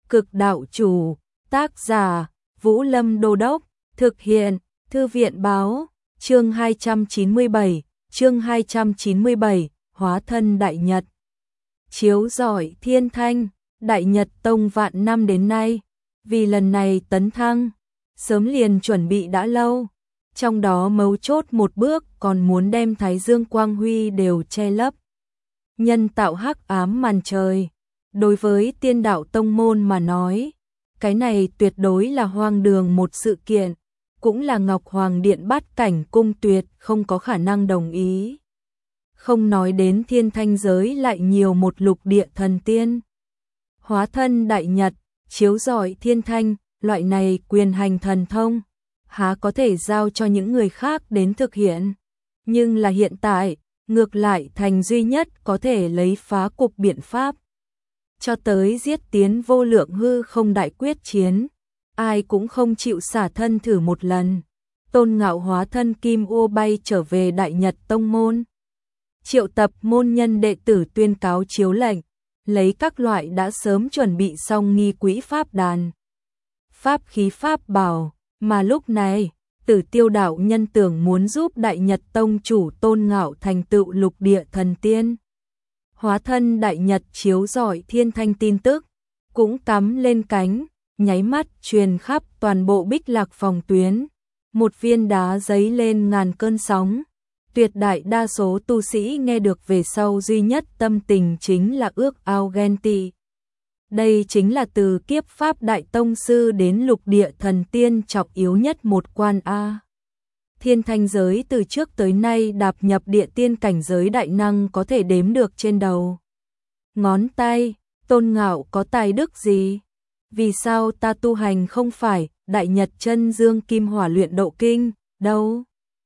Cực đạo chủ, tác giả, Vũ Lâm Đô Đốc, thực hiện, Thư viện báo, chương 297, hóa thân Đại Nhật. Chiếu rọi thiên thanh, Đại Nhật Tông vạn năm đến nay, vì lần này tấn thăng, sớm liền chuẩn bị đã lâu, trong đó mấu chốt một bước còn muốn đem Thái Dương quang huy đều che lấp. Nhân tạo hắc ám màn trời, đối với Tiên Đạo Tông môn mà nói, cái này tuyệt đối là hoang đường một sự kiện, cũng là Ngọc Hoàng Điện Bát Cảnh Cung tuyệt không có khả năng đồng ý. Không nói đến thiên thanh giới lại nhiều một lục địa thần tiên. Hóa thân Đại Nhật, chiếu rọi thiên thanh, loại này quyền hành thần thông, há có thể giao cho những người khác đến thực hiện. Nhưng là hiện tại, ngược lại thành duy nhất có thể lấy phá cục biện pháp. Cho tới giết tiến vô lượng hư không đại quyết chiến, ai cũng không chịu xả thân thử một lần. Tôn Ngạo hóa thân kim ô bay trở về Đại Nhật Tông môn. Triệu tập môn nhân đệ tử tuyên cáo chiếu lệnh, lấy các loại đã sớm chuẩn bị xong nghi quỹ pháp đàn, pháp khí pháp bảo, mà lúc này, Tử Tiêu đạo nhân tưởng muốn giúp Đại Nhật Tông chủ Tôn Ngạo thành tựu lục địa thần tiên. Hóa thân Đại Nhật chiếu rọi thiên thanh tin tức, cũng cắm lên cánh, nháy mắt truyền khắp toàn bộ Bích Lạc phòng tuyến. Một viên đá giấy lên ngàn cơn sóng. Tuyệt đại đa số tu sĩ nghe được về sau duy nhất tâm tình chính là ước ao ghen tị. Đây chính là từ kiếp pháp đại tông sư đến lục địa thần tiên trọng yếu nhất một quan A. Thiên thanh giới từ trước tới nay đạp nhập địa tiên cảnh giới đại năng có thể đếm được trên đầu ngón tay. Tôn Ngạo có tài đức gì? Vì sao ta tu hành không phải Đại Nhật Chân Dương Kim Hỏa Luyện Độ Kinh đâu?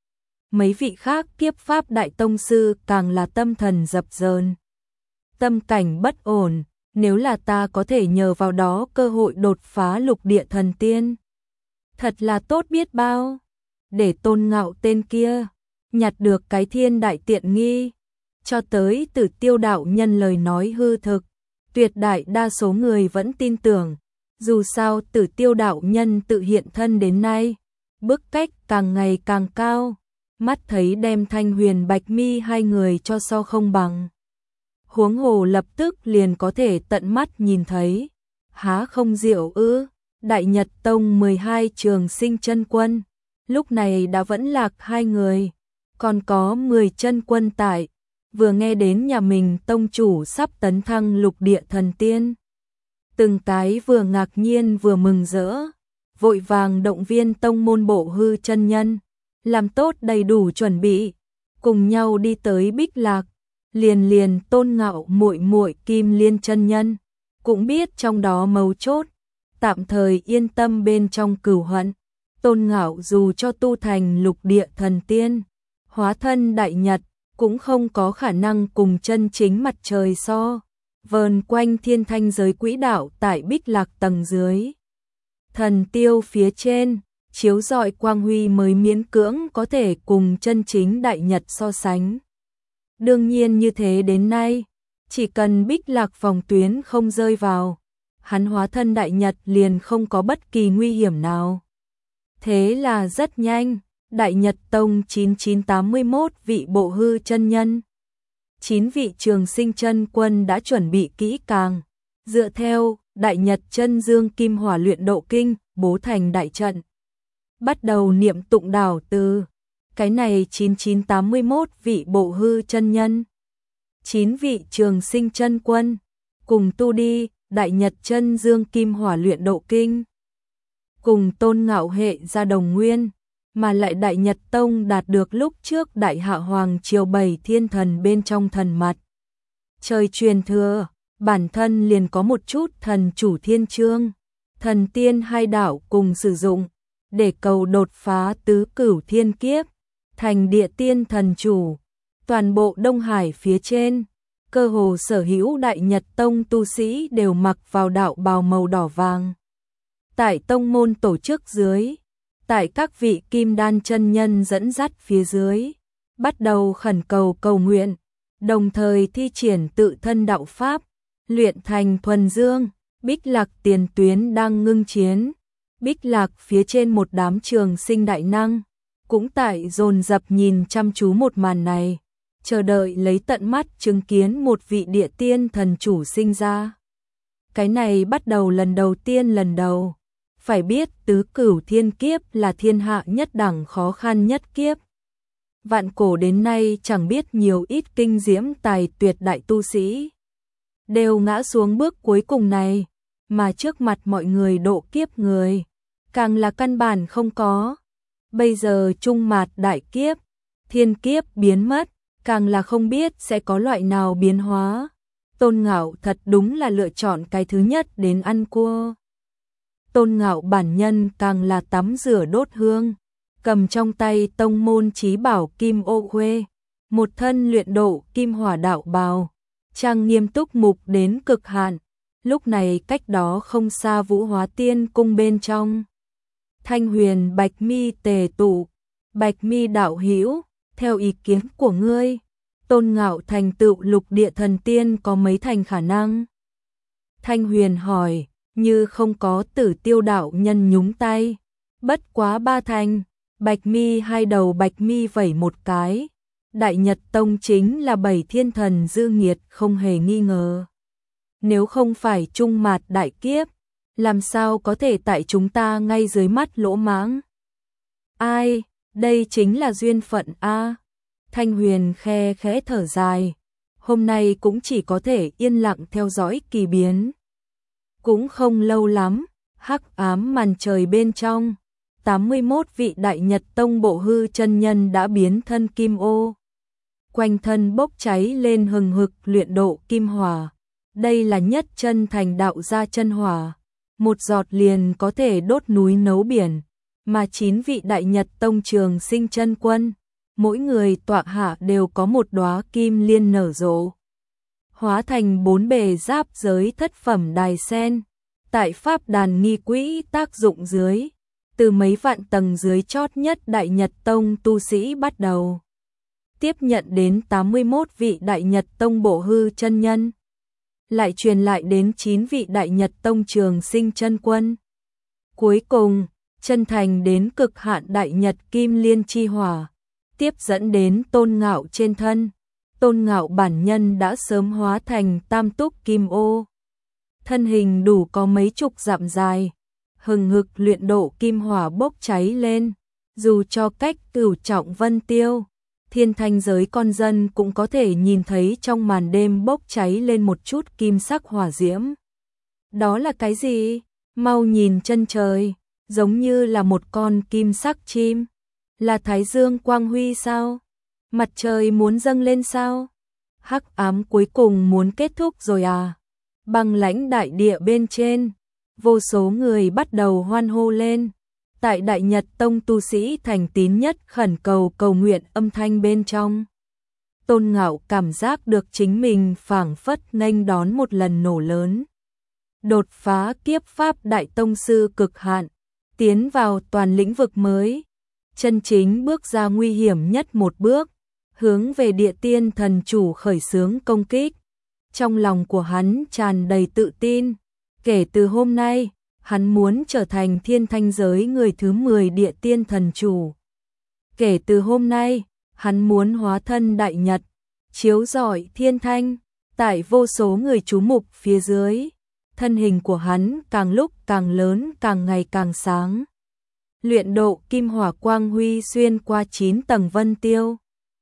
Mấy vị khác kiếp pháp đại tông sư càng là tâm thần dập dờn, tâm cảnh bất ổn. Nếu là ta có thể nhờ vào đó cơ hội đột phá lục địa thần tiên, thật là tốt biết bao. Để Tôn Ngạo tên kia nhặt được cái thiên đại tiện nghi. Cho tới Tử Tiêu đạo nhân lời nói hư thực, tuyệt đại đa số người vẫn tin tưởng. Dù sao Tử Tiêu đạo nhân tự hiện thân đến nay, bức cách càng ngày càng cao, mắt thấy đem Thanh Huyền Bạch Mi hai người cho so không bằng. Huống hồ lập tức liền có thể tận mắt nhìn thấy. Há không diệu ư? Đại Nhật Tông 12 trường sinh chân quân, lúc này đã vẫn lạc hai người, còn có 10 chân quân tại. Vừa nghe đến nhà mình tông chủ sắp tấn thăng lục địa thần tiên, từng cái vừa ngạc nhiên vừa mừng rỡ, vội vàng động viên tông môn Bộ Hư chân nhân, làm tốt đầy đủ chuẩn bị, cùng nhau đi tới Bích Lạc. Liền Tôn Ngạo muội muội Kim Liên chân nhân cũng biết trong đó mấu chốt, tạm thời yên tâm bên trong cửu hận. Tôn Ngạo dù cho tu thành lục địa thần tiên, hóa thân Đại Nhật, cũng không có khả năng cùng chân chính mặt trời so. Vờn quanh thiên thanh giới quỹ đạo tại Bích Lạc tầng dưới, thần tiêu phía trên, chiếu rọi quang huy mới miễn cưỡng có thể cùng chân chính Đại Nhật so sánh. Đương nhiên như thế đến nay, chỉ cần Bích Lạc phòng tuyến không rơi vào, hắn hóa thân Đại Nhật liền không có bất kỳ nguy hiểm nào. Thế là rất nhanh, Đại Nhật Tông 9981 vị Bộ Hư chân nhân, 9 vị trường sinh chân quân đã chuẩn bị kỹ càng, dựa theo Đại Nhật Chân Dương Kim Hỏa Luyện Độ Kinh bố thành đại trận, bắt đầu niệm tụng đảo từ. Cái này 9981 vị Bộ Hư chân nhân, 9 vị trường sinh chân quân, cùng tu đi Đại Nhật Chân Dương Kim Hỏa Luyện Độ Kinh, cùng Tôn Ngạo hệ ra đồng nguyên, mà lại Đại Nhật Tông đạt được lúc trước Đại Hạ Hoàng triều 7 thiên thần bên trong thần mặt trời truyền thừa, bản thân liền có một chút thần chủ thiên chương, thần tiên hai đạo cùng sử dụng, để cầu đột phá tứ cửu thiên kiếp, thành địa tiên thần chủ. Toàn bộ Đông Hải phía trên, cơ hồ sở hữu Đại Nhật Tông tu sĩ đều mặc vào đạo bào màu đỏ vàng. Tại tông môn tổ chức dưới, tại các vị kim đan chân nhân dẫn dắt phía dưới, bắt đầu khẩn cầu cầu nguyện, đồng thời thi triển tự thân đạo pháp, luyện thành thuần dương, Bích Lạc tiền tuyến đang ngưng chiến. Bích Lạc phía trên một đám trường sinh đại năng, cũng tại dồn dập nhìn chăm chú một màn này, chờ đợi lấy tận mắt chứng kiến một vị địa tiên thần chủ sinh ra. Cái này bắt đầu lần đầu. Phải biết tứ cửu thiên kiếp là thiên hạ nhất đẳng khó khăn nhất kiếp. Vạn cổ đến nay chẳng biết nhiều ít kinh diễm tài tuyệt đại tu sĩ đều ngã xuống bước cuối cùng này, mà trước mặt mọi người độ kiếp người, càng là căn bản không có. Bây giờ trung mạt đại kiếp, thiên kiếp biến mất, càng là không biết sẽ có loại nào biến hóa. Tôn Ngạo thật đúng là lựa chọn cái thứ nhất đến ăn cua. Tôn Ngạo bản nhân càng là tắm rửa đốt hương, cầm trong tay tông môn chí bảo Kim Ô Khuê, một thân luyện độ kim hỏa đạo bào, trang nghiêm túc mục đến cực hạn. Lúc này cách đó không xa Vũ Hóa Tiên cung bên trong, Thanh Huyền Bạch Mi tề tụ. Bạch Mi đạo hữu, theo ý kiến của ngươi, Tôn Ngạo thành tựu lục địa thần tiên có mấy thành khả năng? Thanh Huyền hỏi, như không có Tử Tiêu đạo nhân nhúng tay. Bất quá 3 thành. Bạch Mi hai đầu Bạch Mi vẩy một cái. Đại Nhật Tông chính là 7 thiên thần dư nghiệt không hề nghi ngờ. Nếu không phải trung mạt đại kiếp, làm sao có thể tại chúng ta ngay dưới mắt lỗ mãng? Ai, đây chính là duyên phận a. Thanh Huyền khe khẽ thở dài, hôm nay cũng chỉ có thể yên lặng theo dõi kỳ biến. Cũng không lâu lắm, hắc ám màn trời bên trong, 81 vị Đại Nhật Tông bộ hư chân nhân đã biến thân kim ô. Quanh thân bốc cháy lên hừng hực luyện độ kim hỏa. Đây là nhất chân thành đạo gia chân hỏa, một giọt liền có thể đốt núi nấu biển, mà 9 vị Đại Nhật Tông trường sinh chân quân, mỗi người tọa hạ đều có một đóa kim liên nở rộ, hóa thành 4 bề giáp giới thất phẩm đài sen, tại pháp đàn nghi quỹ tác dụng dưới, từ mấy vạn tầng dưới chót nhất Đại Nhật Tông tu sĩ bắt đầu tiếp nhận đến 81 vị Đại Nhật Tông bộ hư chân nhân, lại truyền lại đến 9 vị Đại Nhật Tông trường sinh chân quân. Cuối cùng, chân thành đến cực hạn Đại Nhật Kim Liên chi hỏa, tiếp dẫn đến Tôn Ngạo trên thân. Tôn Ngạo bản nhân đã sớm hóa thành tam túc kim ô, thân hình đủ có mấy chục dặm dài, hừng hực luyện độ kim hỏa bốc cháy lên, dù cho cách Cửu Trọng Vân Tiêu, thiên thanh giới con dân cũng có thể nhìn thấy trong màn đêm bốc cháy lên một chút kim sắc hỏa diễm. Đó là cái gì? Mau nhìn chân trời, giống như là một con kim sắc chim. Là Thái Dương quang huy sao? Mặt trời muốn dâng lên sao? Hắc ám cuối cùng muốn kết thúc rồi à? Băng lãnh đại địa bên trên, vô số người bắt đầu hoan hô lên. Tại Đại Nhật Tông tu sĩ thành tín nhất khẩn cầu cầu nguyện âm thanh bên trong. Tôn Ngạo cảm giác được chính mình phảng phất nghênh đón một lần nổ lớn. Đột phá kiếp pháp đại tông sư cực hạn, tiến vào toàn lĩnh vực mới. Chân chính bước ra nguy hiểm nhất một bước, hướng về địa tiên thần chủ khởi xướng công kích. Trong lòng của hắn tràn đầy tự tin, kể từ hôm nay, hắn muốn trở thành thiên thanh giới người thứ 10 địa tiên thần chủ. Kể từ hôm nay, hắn muốn hóa thân Đại Nhật, chiếu rọi thiên thanh, tại vô số người chú mục phía dưới. Thân hình của hắn càng lúc càng lớn, càng ngày càng sáng. Luyện độ kim hỏa quang huy xuyên qua 9 tầng vân tiêu,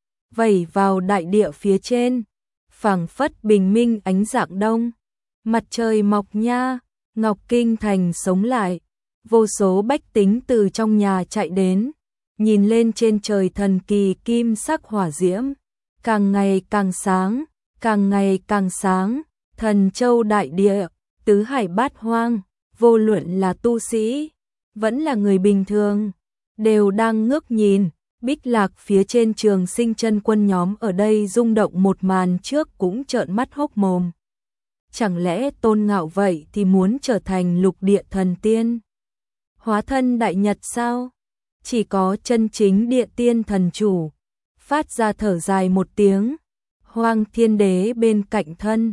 vẩy vào đại địa phía trên, phảng phất bình minh ánh rạng đông. Mặt trời mọc nha, Ngọc Kinh thành sống lại, vô số bách tính từ trong nhà chạy đến, nhìn lên trên trời thần kỳ kim sắc hỏa diễm, càng ngày càng sáng, càng ngày càng sáng. Thần châu đại địa, tứ hải bát hoang, vô luận là tu sĩ, vẫn là người bình thường, đều đang ngước nhìn. Bích Lạc phía trên trường sinh chân quân nhóm ở đây rung động một màn trước cũng trợn mắt hốc mồm. Chẳng lẽ Tôn Ngạo vậy thì muốn trở thành lục địa thần tiên? Hóa thân Đại Nhật sao? Chỉ có chân chính địa tiên thần chủ phát ra thở dài một tiếng. Hoang Thiên Đế bên cạnh thân,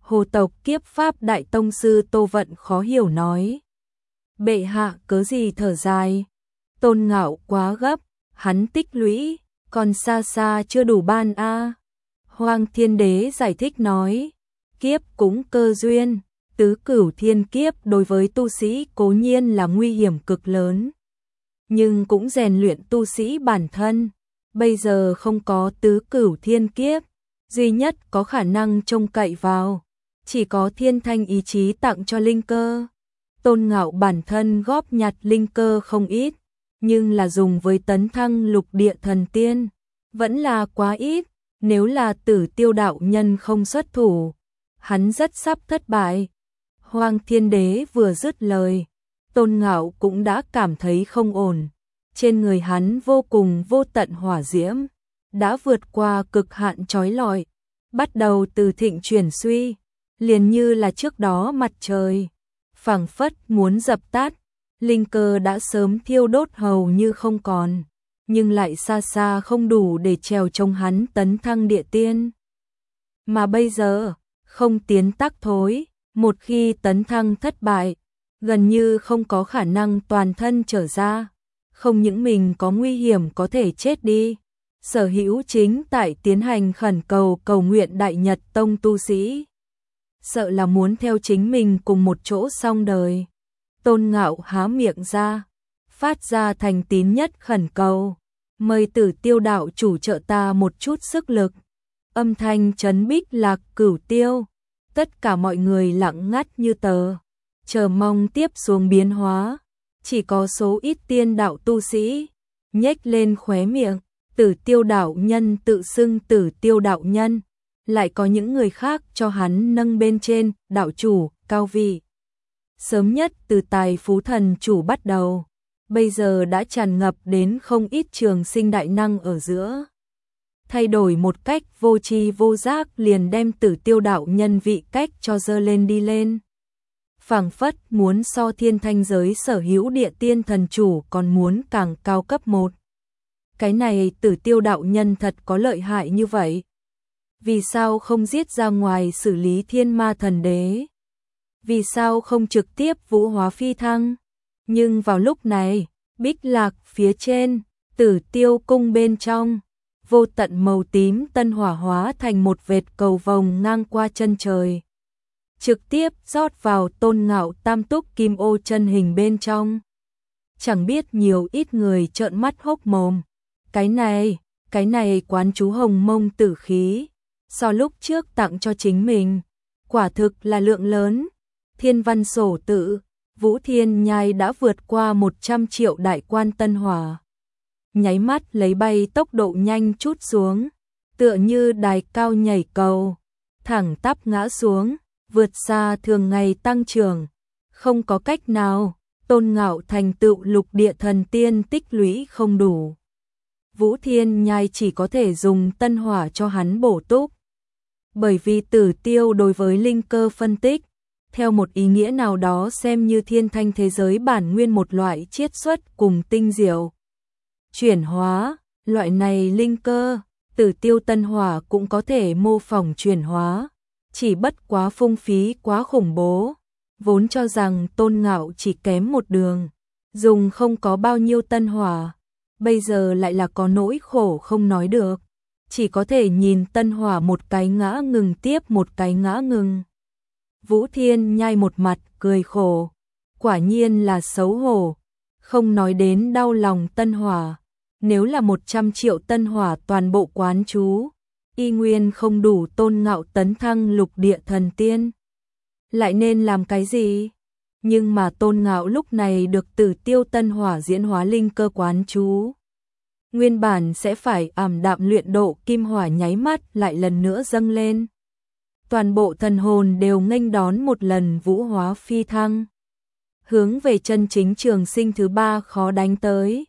Hồ tộc Kiếp Pháp Đại Tông Sư Tô Vận khó hiểu nói. Bệ hạ cớ gì thở dài? Tôn Ngạo quá gấp, hắn tích lũy, còn xa xa chưa đủ ban a. Hoang Thiên Đế giải thích nói, kiếp cũng cơ duyên, tứ cửu thiên kiếp đối với tu sĩ cố nhiên là nguy hiểm cực lớn, nhưng cũng rèn luyện tu sĩ bản thân. Bây giờ không có tứ cửu thiên kiếp, duy nhất có khả năng trông cậy vào, chỉ có thiên thanh ý chí tặng cho linh cơ. Tôn Ngạo bản thân góp nhặt linh cơ không ít, nhưng là dùng với tấn thăng lục địa thần tiên, vẫn là quá ít. Nếu là Tử Tiêu đạo nhân không xuất thủ, hắn rất sắp thất bại. Hoang Thiên Đế vừa dứt lời, Tôn Ngạo cũng đã cảm thấy không ổn. Trên người hắn vô cùng vô tận hỏa diễm, đã vượt qua cực hạn chói lọi, bắt đầu từ thịnh chuyển suy, liền như là trước đó mặt trời, phảng phất muốn dập tắt, linh cơ đã sớm thiêu đốt hầu như không còn, nhưng lại xa xa không đủ để trèo chống hắn tấn thăng địa tiên. Mà bây giờ, không tiến tắc thối, một khi tấn thăng thất bại, gần như không có khả năng toàn thân trở ra, không những mình có nguy hiểm có thể chết đi. Sở Hữu chính tại tiến hành khẩn cầu cầu nguyện Đại Nhật Tông tu sĩ, sợ là muốn theo chính mình cùng một chỗ xong đời. Tôn Ngạo há miệng ra, phát ra thành tín nhất khẩn cầu, mời Tử Tiêu đạo chủ trợ ta một chút sức lực. Âm thanh chấn bích lạc cửu tiêu, tất cả mọi người lặng ngắt như tờ, chờ mong tiếp xuống biến hóa. Chỉ có số ít tiên đạo tu sĩ nhếch lên khóe miệng. Tử Tiêu đạo nhân tự xưng Tử Tiêu đạo nhân, lại có những người khác cho hắn nâng bên trên đạo chủ cao vị. Sớm nhất từ Tài Phú Thần chủ bắt đầu, bây giờ đã tràn ngập đến không ít trường sinh đại năng ở giữa. Thay đổi một cách vô tri vô giác liền đem Tử Tiêu đạo nhân vị cách cho dơ lên đi lên. Phảng phất muốn so thiên thanh giới Sở Hữu địa tiên thần chủ còn muốn càng cao cấp một. Cái này Tử Tiêu đạo nhân thật có lợi hại như vậy. Vì sao không giết ra ngoài xử lý Thiên Ma thần đế? Vì sao không trực tiếp vũ hóa phi thăng? Nhưng vào lúc này, Bích Lạc phía trên, Tử Tiêu cung bên trong, vô tận màu tím tân hỏa hóa thành một vệt cầu vồng ngang qua chân trời, trực tiếp rót vào Tôn Ngạo tam túc kim ô chân hình bên trong. Chẳng biết nhiều ít người trợn mắt hốc mồm. Cái này quán chú hồng mông tử khí, so lúc trước tặng cho chính mình, quả thực là lượng lớn. Thiên văn sổ tự, Vũ Thiên Nhai đã vượt qua 100 triệu đại quan tân hỏa. Nháy mắt lấy bay tốc độ nhanh chút xuống, tựa như đài cao nhảy cầu, thẳng tắp ngã xuống, vượt xa thường ngày tăng trưởng. Không có cách nào, Tôn Ngạo thành tựu lục địa thần tiên tích lũy không đủ. Vũ Thiên Nhai chỉ có thể dùng tân hỏa cho hắn bổ túc. Bởi vì Tử Tiêu đối với linh cơ phân tích, theo một ý nghĩa nào đó xem như thiên thanh thế giới bản nguyên một loại chiết xuất cùng tinh diệu. Chuyển hóa, loại này linh cơ, Tử Tiêu tân hỏa cũng có thể mô phỏng chuyển hóa, chỉ bất quá phung phí quá khủng bố. Vốn cho rằng Tôn Ngạo chỉ kém một đường, dùng không có bao nhiêu tân hỏa, bây giờ lại là có nỗi khổ không nói được, chỉ có thể nhìn tân hỏa một cái ngã ngừng tiếp một cái ngã ngừng. Vũ Thiên Nhai một mặt cười khổ, quả nhiên là xấu hổ, không nói đến đau lòng tân hỏa, nếu là 100 triệu tân hỏa toàn bộ quán chú, y nguyên không đủ Tôn Ngạo tấn thăng lục địa thần tiên. Lại nên làm cái gì? Nhưng mà Tôn Ngạo lúc này được Tử Tiêu tân hỏa diễn hóa linh cơ quán chú. Nguyên bản sẽ phải ảm đạm luyện độ kim hỏa nháy mắt lại lần nữa dâng lên. Toàn bộ thần hồn đều nghênh đón một lần vũ hóa phi thăng. Hướng về chân chính trường sinh thứ 3 khó đánh tới.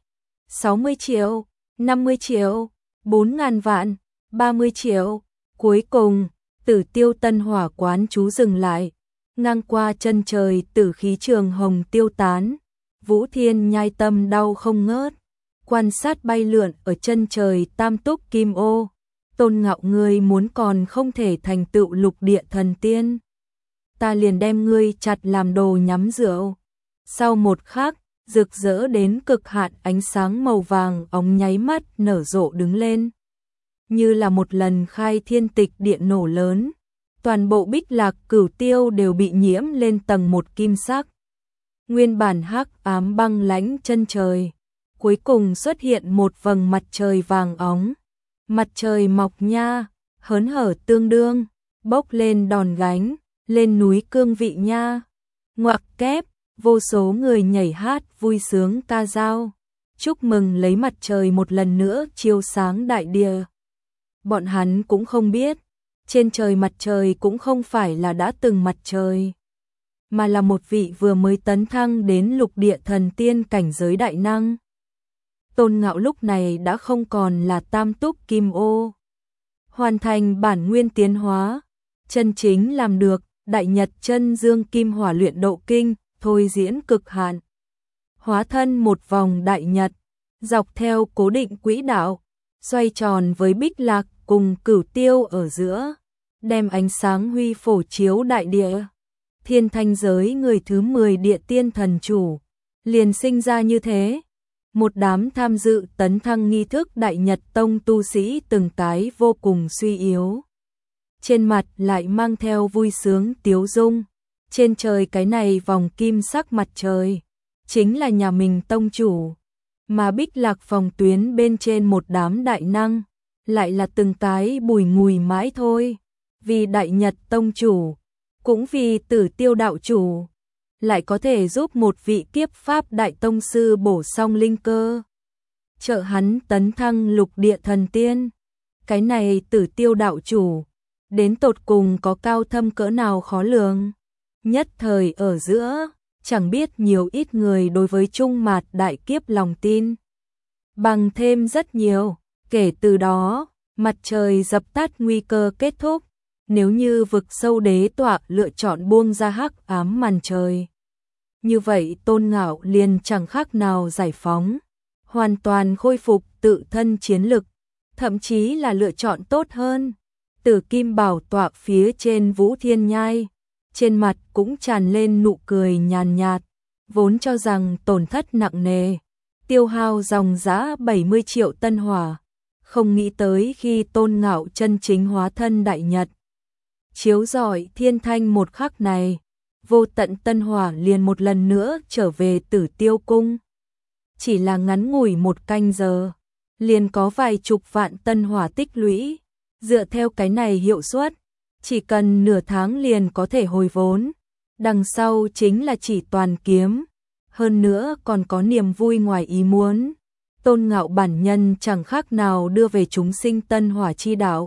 60 triệu, 50 triệu, 4.000 vạn, 30 triệu. Cuối cùng, Tử Tiêu tân hỏa quán chú dừng lại. Ngang qua chân trời tử khí trường hồng tiêu tán. Vũ Thiên Nhai tâm đau không ngớt. Quan sát bay lượn ở chân trời tam túc kim ô. Tôn Ngạo ngươi muốn còn không thể thành tựu lục địa thần tiên. ta liền đem ngươi chặt làm đồ nhắm rượu. Sau một khắc, rực rỡ đến cực hạn ánh sáng màu vàng óng nháy mắt nở rộ đứng lên. Như là một lần khai thiên tịch điện nổ lớn, toàn bộ Bích Lạc Cửu Tiêu đều bị nhiễm lên tầng một kim sắc. Nguyên bản hắc ám băng lãnh chân trời, cuối cùng xuất hiện một vầng mặt trời vàng óng. Mặt trời mọc nha, hớn hở tương đương, bốc lên đòn gánh, lên núi cương vị nha. Ngoặc kép, vô số người nhảy hát vui sướng ca dao, chúc mừng lấy mặt trời một lần nữa chiếu sáng đại địa. Bọn hắn cũng không biết, trên trời mặt trời cũng không phải là đã từng mặt trời, mà là một vị vừa mới tấn thăng đến lục địa thần tiên cảnh giới đại năng. Tôn Ngạo lúc này đã không còn là tam túc kim ô, hoàn thành bản nguyên tiến hóa, chân chính làm được đại nhật chân dương kim hỏa luyện độ kinh, thôi diễn cực hạn. Hóa thân một vòng đại nhật, dọc theo cố định quỹ đạo, xoay tròn với Bích Lạc cùng Cửu Tiêu ở giữa, đem ánh sáng huy phổ chiếu đại địa. Thiên thanh giới người thứ 10 địa tiên thần chủ, liền sinh ra như thế. Một đám tham dự tấn thăng nghi thức Đại Nhật Tông tu sĩ từng cái vô cùng suy yếu. Trên mặt lại mang theo vui sướng tiếu dung. Trên trời cái này vòng kim sắc mặt trời, chính là nhà mình tông chủ. Mà Bích Lạc phòng tuyến bên trên một đám đại năng, lại là từng cái bùi ngùi mãi thôi. Vì Đại Nhật Tông chủ, cũng vì Tử Tiêu đạo chủ, lại có thể giúp một vị kiếp pháp đại tông sư bổ sung linh cơ, trợ hắn tấn thăng lục địa thần tiên. Cái này Tử Tiêu đạo chủ, đến tột cùng có cao thâm cỡ nào khó lường. Nhất thời ở giữa, chẳng biết nhiều ít người đối với Trung Mạt đại kiếp lòng tin bằng thêm rất nhiều. Kể từ đó, mặt trời dập tắt nguy cơ kết thúc. Nếu như vực sâu đế tọa lựa chọn buông ra hắc ám màn trời, như vậy Tôn Ngạo liền chẳng khác nào giải phóng, hoàn toàn khôi phục tự thân chiến lực, thậm chí là lựa chọn tốt hơn. Tử Kim bảo tọa phía trên Vũ Thiên Nhai, trên mặt cũng tràn lên nụ cười nhàn nhạt, vốn cho rằng tổn thất nặng nề, tiêu hao dòng giá 70 triệu tân hỏa, không nghĩ tới khi Tôn Ngạo chân chính hóa thân đại nhật, chiếu rọi thiên thanh một khắc này, vô tận tân hỏa liền một lần nữa trở về Tử Tiêu cung. Chỉ là ngắn ngủi một canh giờ, liền có vài chục vạn tân hỏa tích lũy. Dựa theo cái này hiệu suất, chỉ cần nửa tháng liền có thể hồi vốn. Đằng sau chính là chỉ toàn kiếm, hơn nữa còn có niềm vui ngoài ý muốn. Tôn Ngạo bản nhân chẳng khác nào đưa về chúng sinh tân hỏa chi đạo,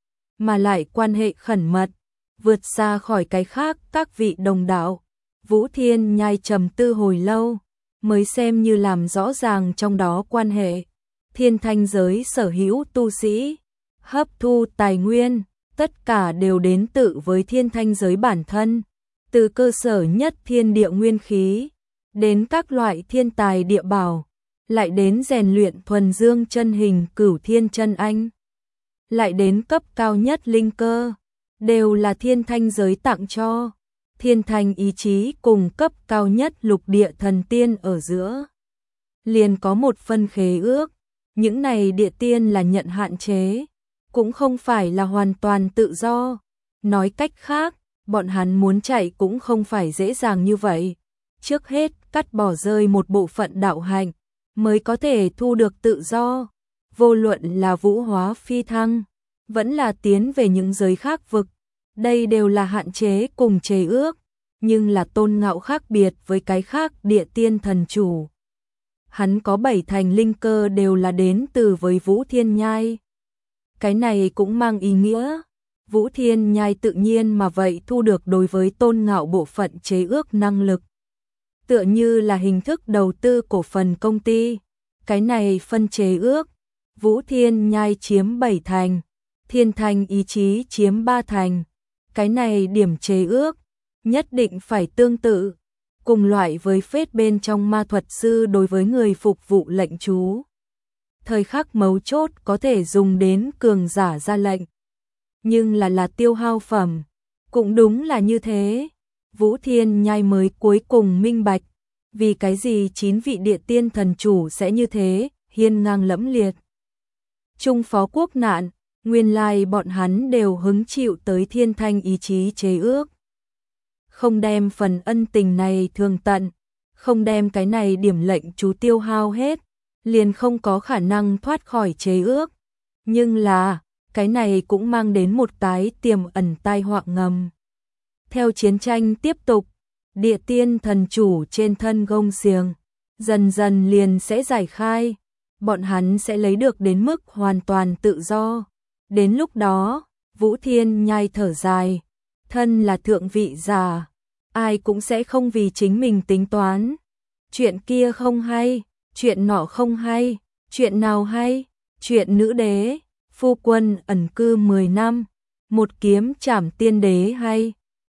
mà lại quan hệ khẩn mật, vượt xa khỏi cái khác các vị đồng đạo. Vũ Thiên Nhai trầm tư hồi lâu, mới xem như làm rõ ràng trong đó quan hệ. Thiên thanh giới sở hữu tu sĩ, hấp thu tài nguyên, tất cả đều đến tự với thiên thanh giới bản thân. Từ cơ sở nhất thiên địa nguyên khí, đến các loại thiên tài địa bảo, lại đến rèn luyện thuần dương chân hình cửu thiên chân anh, lại đến cấp cao nhất linh cơ, đều là thiên thanh giới tặng cho. Thiên thanh ý chí cùng cấp cao nhất lục địa thần tiên ở giữa, liền có một phân khế ước. Những này địa tiên là nhận hạn chế, cũng không phải là hoàn toàn tự do. Nói cách khác, bọn hắn muốn chạy cũng không phải dễ dàng như vậy. Trước hết cắt bỏ rơi một bộ phận đạo hạnh, mới có thể thu được tự do. Vô luận là vũ hóa phi thăng, vẫn là tiến về những giới khác vực, đây đều là hạn chế cùng chế ước. Nhưng là Tôn Ngạo khác biệt với cái khác địa tiên thần chủ. Hắn có 7 thành linh cơ đều là đến từ với Vũ Thiên Nhai. Cái này cũng mang ý nghĩa, Vũ Thiên Nhai tự nhiên mà vậy thu được đối với Tôn Ngạo bộ phận chế ước năng lực. Tựa như là hình thức đầu tư cổ phần công ty. Cái này phân chế ước, Vũ Thiên Nhai chiếm 7 thành, Thiên Thanh ý chí chiếm 3 thành. Cái này điểm chế ước, nhất định phải tương tự, cùng loại với phết bên trong ma thuật sư đối với người phục vụ lệnh chú. Thời khắc mấu chốt có thể dùng đến cường giả ra lệnh, nhưng là tiêu hao phẩm. Cũng đúng là như thế, Vũ Thiên Nhai mới cuối cùng minh bạch, vì cái gì 9 vị địa tiên thần chủ sẽ như thế, hiên ngang lẫm liệt. Trung phó quốc nạn, nguyên lai bọn hắn đều hứng chịu tới thiên thanh ý chí chế ước. Không đem phần ân tình này thường tận, không đem cái này điểm lệnh chú tiêu hao hết, liền không có khả năng thoát khỏi chế ước. Nhưng là, cái này cũng mang đến một cái tiềm ẩn tai họa ngầm. Theo chiến tranh tiếp tục, địa tiên thần chủ trên thân gông xiềng, dần dần liền sẽ giải khai, bọn hắn sẽ lấy được đến mức hoàn toàn tự do. Đến lúc đó, Vũ Thiên Nhai thở dài, thân là thượng vị giả, ai cũng sẽ không vì chính mình tính toán. Chuyện kia không hay, chuyện nọ không hay, chuyện nào hay, chuyện nữ đế, phu quân ẩn cư 10 năm, một kiếm trảm tiên đế hay.